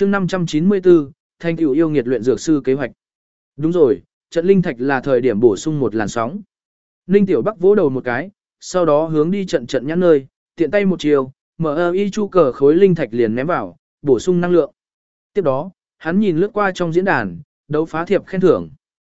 chương 594, thành tựu yêu nghiệt luyện dược sư kế hoạch. Đúng rồi, trận linh thạch là thời điểm bổ sung một làn sóng. Ninh Tiểu Bắc vỗ đầu một cái, sau đó hướng đi trận nhãn nơi, tiện tay một chiều, mở y chu cờ khối linh thạch liền ném vào, bổ sung năng lượng. Tiếp đó, hắn nhìn lướt qua trong diễn đàn, đấu phá thiệp khen thưởng.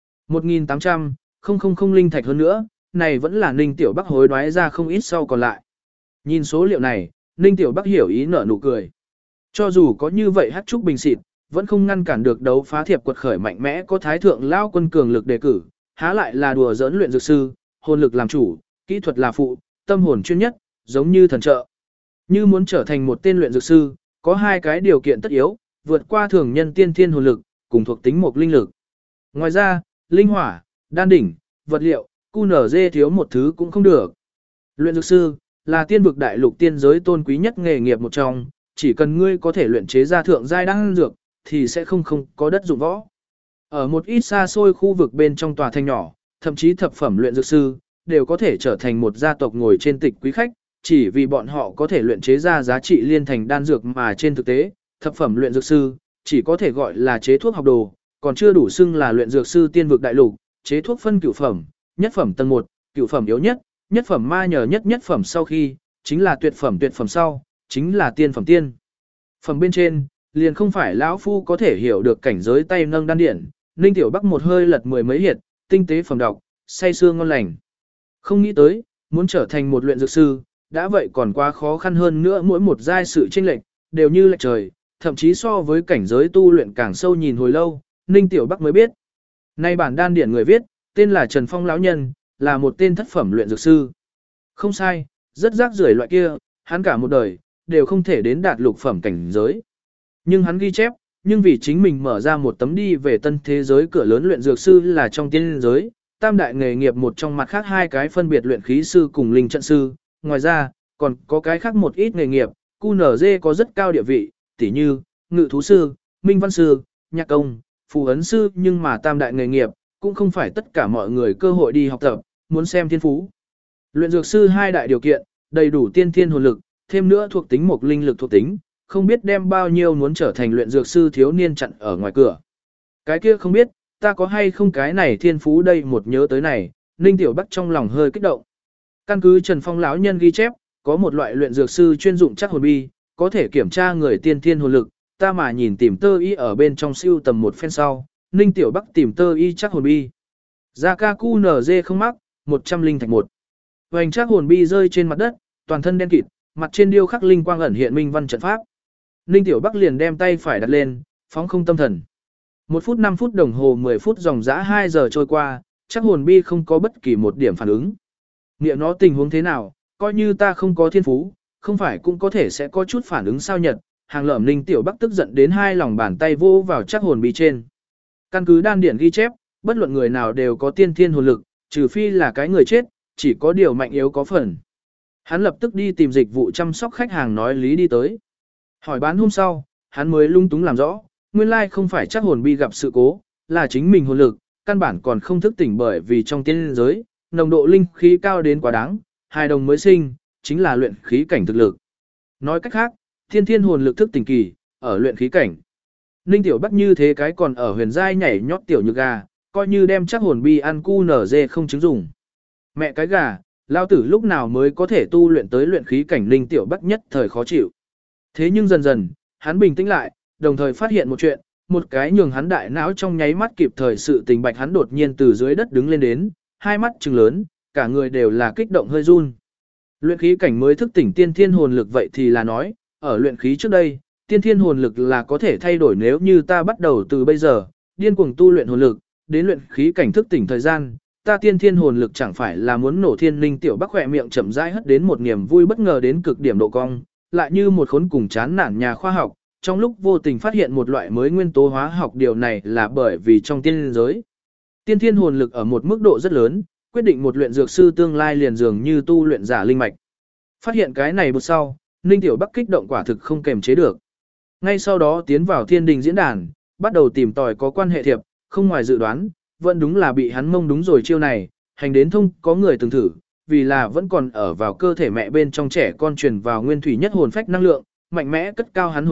1.800, linh thạch hơn nữa, này vẫn là Ninh Tiểu Bắc hối đoái ra không ít sau còn lại. Nhìn số liệu này, Ninh Tiểu Bắc hiểu ý nở nụ cười. Cho dù có như vậy hát trúc bình xịt, vẫn không ngăn cản được đấu phá thiệp quật khởi mạnh mẽ có thái thượng lao quân cường lực đề cử, há lại là đùa giỡn luyện dược sư, hồn lực làm chủ, kỹ thuật là phụ, tâm hồn chuyên nhất, giống như thần trợ. Như muốn trở thành một tên luyện dược sư, có hai cái điều kiện tất yếu, vượt qua thường nhân tiên thiên hồn lực, cùng thuộc tính một linh lực. Ngoài ra, linh hỏa, đan đỉnh, vật liệu, QNZ thiếu một thứ cũng không được. Luyện dược sư là tiên vực đại lục tiên giới tôn quý nhất nghề nghiệp một trong, chỉ cần ngươi có thể luyện chế ra thượng giai đan dược, thì sẽ không có đất dụng võ. Ở một ít xa xôi khu vực bên trong tòa thành nhỏ, thậm chí thập phẩm luyện dược sư đều có thể trở thành một gia tộc ngồi trên tịch quý khách, chỉ vì bọn họ có thể luyện chế ra giá trị liên thành đan dược mà trên thực tế, thập phẩm luyện dược sư chỉ có thể gọi là chế thuốc học đồ, còn chưa đủ xưng là luyện dược sư tiên vực đại lục, chế thuốc phân cửu phẩm, nhất phẩm tầng 1, cửu phẩm yếu nhất, nhất phẩm ma nhờ nhất phẩm sau khi, chính là tuyệt phẩm sau, chính là tiên phẩm tiên. Phẩm bên trên, liền không phải lão phu có thể hiểu được cảnh giới tay nâng đan điển, Ninh Tiểu Bắc một hơi lật mười mấy hiệt, tinh tế phẩm đọc, say sưa ngon lành. Không nghĩ tới, muốn trở thành một luyện dược sư, đã vậy còn quá khó khăn hơn nữa, mỗi một giai sự chênh lệch đều như lệch trời, thậm chí so với cảnh giới tu luyện càng sâu nhìn hồi lâu, Ninh Tiểu Bắc mới biết. Nay bản đan điển người viết, tên là Trần Phong lão nhân, là một tên thất phẩm luyện dược sư. Không sai, rất rác rưởi loại kia, hắn cả một đời đều không thể đến đạt lục phẩm cảnh giới. Nhưng hắn ghi chép, nhưng vì chính mình mở ra một tấm đi về tân thế giới cửa lớn, luyện dược sư là trong tiên giới, tam đại nghề nghiệp một trong, mặt khác hai cái phân biệt luyện khí sư cùng linh trận sư, ngoài ra, còn có cái khác một ít nghề nghiệp, QNZ có rất cao địa vị, tỉ như, ngự thú sư, minh văn sư, nhạc công, phù ấn sư, nhưng mà tam đại nghề nghiệp, cũng không phải tất cả mọi người cơ hội đi học tập, muốn xem thiên phú. Luyện dược sư hai đại điều kiện, đầy đủ tiên thiên hồn lực, thêm nữa thuộc tính một linh lực thuộc tính, không biết đem bao nhiêu muốn trở thành luyện dược sư thiếu niên chặn ở ngoài cửa. Cái kia không biết, ta có hay không cái này thiên phú đây, một nhớ tới này, Ninh Tiểu Bắc trong lòng hơi kích động. Căn cứ Trần Phong lão nhân ghi chép, có một loại luyện dược sư chuyên dụng chắc hồn bi, có thể kiểm tra người tiên thiên hồn lực, ta mà nhìn tìm tơ y ở bên trong siêu tầm một phen sau, Ninh Tiểu Bắc tìm tơ y chắc hồn bi. Giá ca QNZ không mắc, 100 linh thạch một. Hoành chắc hồn bi rơi trên mặt đất, toàn thân đen kịt, mặt trên điêu khắc linh quang ẩn hiện minh văn trận pháp. Ninh Tiểu Bắc liền đem tay phải đặt lên, phóng không tâm thần. 1 phút 5 phút đồng hồ 10 phút dòng dã 2 giờ trôi qua, chắc hồn bi không có bất kỳ một điểm phản ứng. Nghĩa nó tình huống thế nào, coi như ta không có thiên phú, không phải cũng có thể sẽ có chút phản ứng sao nhật. Hàng lởm Ninh Tiểu Bắc tức giận đến hai lòng bàn tay vô vào chắc hồn bi trên. Căn cứ đan điển ghi chép, bất luận người nào đều có tiên thiên hồn lực, trừ phi là cái người chết, chỉ có điều mạnh yếu có phần. Hắn lập tức đi tìm dịch vụ chăm sóc khách hàng nói lý đi tới. Hỏi bán hôm sau, hắn mới lung túng làm rõ, nguyên lai không phải chắc hồn bi gặp sự cố, là chính mình hồn lực, căn bản còn không thức tỉnh, bởi vì trong tiên giới, nồng độ linh khí cao đến quá đáng, hài đồng mới sinh, chính là luyện khí cảnh thực lực. Nói cách khác, thiên thiên hồn lực thức tỉnh kỳ, ở luyện khí cảnh. Ninh Tiểu Bắc như thế cái còn ở huyền giai nhảy nhót tiểu nhược gà, coi như đem chắc hồn bi ăn cu nở dê không chứng dùng. Mẹ cái gà, lao tử lúc nào mới có thể tu luyện tới luyện khí cảnh, Ninh Tiểu Bắc nhất thời khó chịu. Thế nhưng dần dần, hắn bình tĩnh lại, đồng thời phát hiện một chuyện, một cái nhường hắn đại não trong nháy mắt kịp thời sự tình bạch, hắn đột nhiên từ dưới đất đứng lên đến, hai mắt trừng lớn, cả người đều là kích động hơi run. Luyện khí cảnh mới thức tỉnh tiên thiên hồn lực, vậy thì là nói, ở luyện khí trước đây, tiên thiên hồn lực là có thể thay đổi, nếu như ta bắt đầu từ bây giờ, điên cuồng tu luyện hồn lực, đến luyện khí cảnh thức tỉnh thời gian, ta tiên thiên hồn lực chẳng phải là muốn nổ thiên. Ninh Tiểu Bắc khỏe miệng chậm rãi hất đến một niềm vui bất ngờ đến cực điểm độ cong, lại như một khốn cùng chán nản nhà khoa học, trong lúc vô tình phát hiện một loại mới nguyên tố hóa học, điều này là bởi vì trong tiên giới, tiên thiên hồn lực ở một mức độ rất lớn, quyết định một luyện dược sư tương lai liền dường như tu luyện giả linh mạch. Phát hiện cái này bữa sau, Ninh Tiểu Bắc kích động quả thực không kềm chế được. Ngay sau đó tiến vào Thiên Đình diễn đàn, bắt đầu tìm tòi có quan hệ thiệp, không ngoài dự đoán, vẫn đúng là bị hắn mông đúng rồi chiêu này, hành đến thông có người từng thử, vì là vẫn còn ở vào cơ thể mẹ bên trong trẻ con truyền vào nguyên thủy nhất hồn phách năng lượng, mạnh mẽ cất cao hắn hồn lực,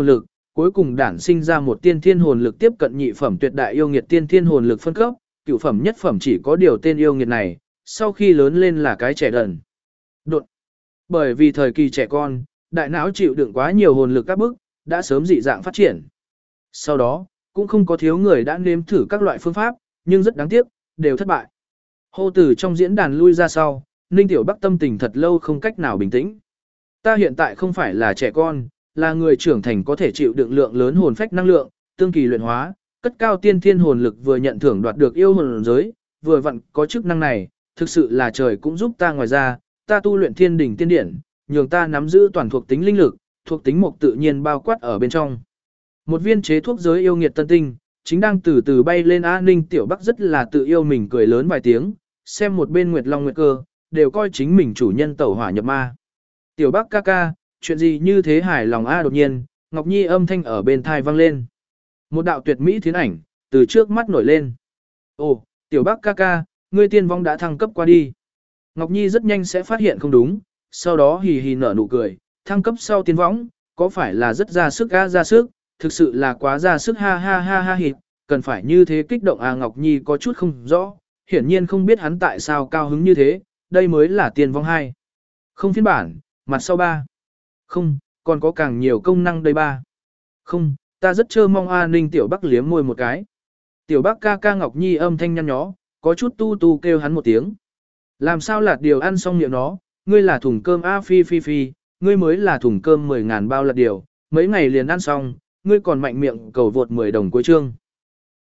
cuối cùng đản sinh ra một tiên thiên hồn lực tiếp cận nhị phẩm tuyệt đại yêu nghiệt tiên thiên hồn lực phân cấp, cửu phẩm nhất phẩm chỉ có điều tên yêu nghiệt này, sau khi lớn lên là cái trẻ đần. Đột. Bởi vì thời kỳ trẻ con, đại não chịu đựng quá nhiều hồn lực các bức, đã sớm dị dạng phát triển. Sau đó, cũng không có thiếu người đã nếm thử các loại phương pháp, nhưng rất đáng tiếc, đều thất bại. Hô Tử trong diễn đàn lui ra sau, Ninh Tiểu Bắc tâm tình thật lâu không cách nào bình tĩnh. Ta hiện tại không phải là trẻ con, là người trưởng thành có thể chịu đựng lượng lớn hồn phách năng lượng, tương kỳ luyện hóa, cất cao tiên thiên hồn lực vừa nhận thưởng đoạt được yêu hồn giới, vừa vặn có chức năng này, thực sự là trời cũng giúp ta. Ngoài ra, ta tu luyện thiên đỉnh tiên điển, nhường ta nắm giữ toàn thuộc tính linh lực, thuộc tính mộc tự nhiên bao quát ở bên trong. Một viên chế thuốc giới yêu nghiệt tân tinh, chính đang từ từ bay lên. Ninh Tiểu Bắc rất là tự yêu mình, cười lớn vài tiếng, xem một bên Nguyệt Long Nguyệt Cơ, đều coi chính mình chủ nhân tẩu hỏa nhập ma. Tiểu Bắc ca ca, chuyện gì như thế hài lòng đột nhiên, Ngọc Nhi âm thanh ở bên thai vang lên. Một đạo tuyệt mỹ thiến ảnh, từ trước mắt nổi lên. Ồ, Tiểu Bắc ca ca, ngươi tiên vong đã thăng cấp qua đi. Ngọc Nhi rất nhanh sẽ phát hiện không đúng, sau đó hì hì nở nụ cười, thăng cấp sau tiên võng, có phải là rất ra sức ra sức, thực sự là quá ra sức ha ha ha ha hịt, cần phải như thế kích động Ngọc Nhi có chút không rõ, hiển nhiên không biết hắn tại sao cao hứng như thế, đây mới là tiên vong 2. Không phiên bản, mặt sau 3. Không, còn có càng nhiều công năng đây 3. Không, ta rất chơ mong Ninh Tiểu Bắc liếm môi một cái. Tiểu Bắc ca ca Ngọc Nhi âm thanh nhăn nhó, có chút tu tu kêu hắn một tiếng. Làm sao lạt điều ăn xong miệng nó, ngươi là thùng cơm phi phi phi, ngươi mới là thùng cơm 10.000 bao lạt điều, mấy ngày liền ăn xong, ngươi còn mạnh miệng cầu vượt 10 đồng cuối chương.